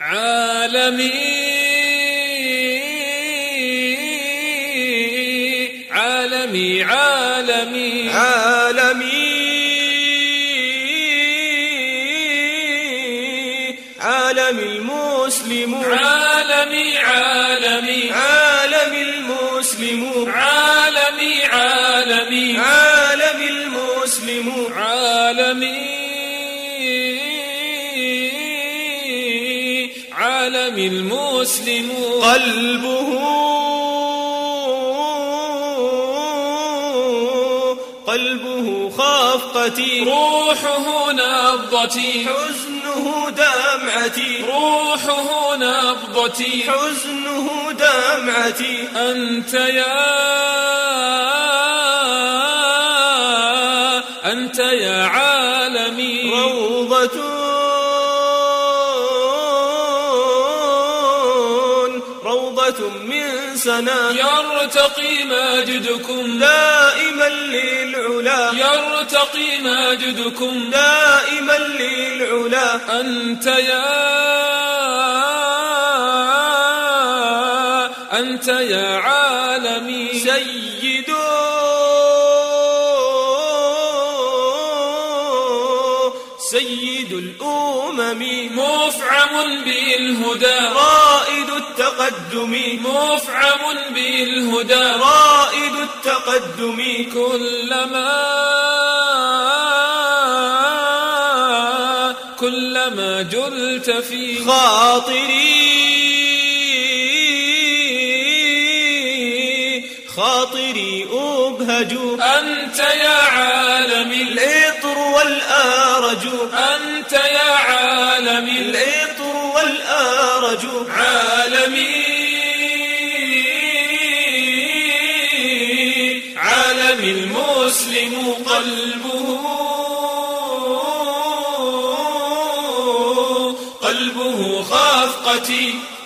عالمي عالمي عالمي عالمي عالمي المسلمون عالمي عالمي عالمي المسلمون عالمي عالمي عالمي المسلمون عالمي عالمي المسلمون قلبه خفقتي روحه نبضتي حزنه دمعتي روحه نبضتي حزنه دمعتي أنت يا عالمي روضة من سنا يرتقي مجدكم دائما للعلا يرتقي مجدكم دائما للعلا أنت يا عالمي سيد الأمم مفعم بالهدى رائد التقدم مفعم بالهدى رائد التقدم كلما جلت في خاطري أبهج أنت يا عالمي العطر والآرج أنت يا عالمي العطر والآرج عالمي عالمي المسلم قلبه خفقتي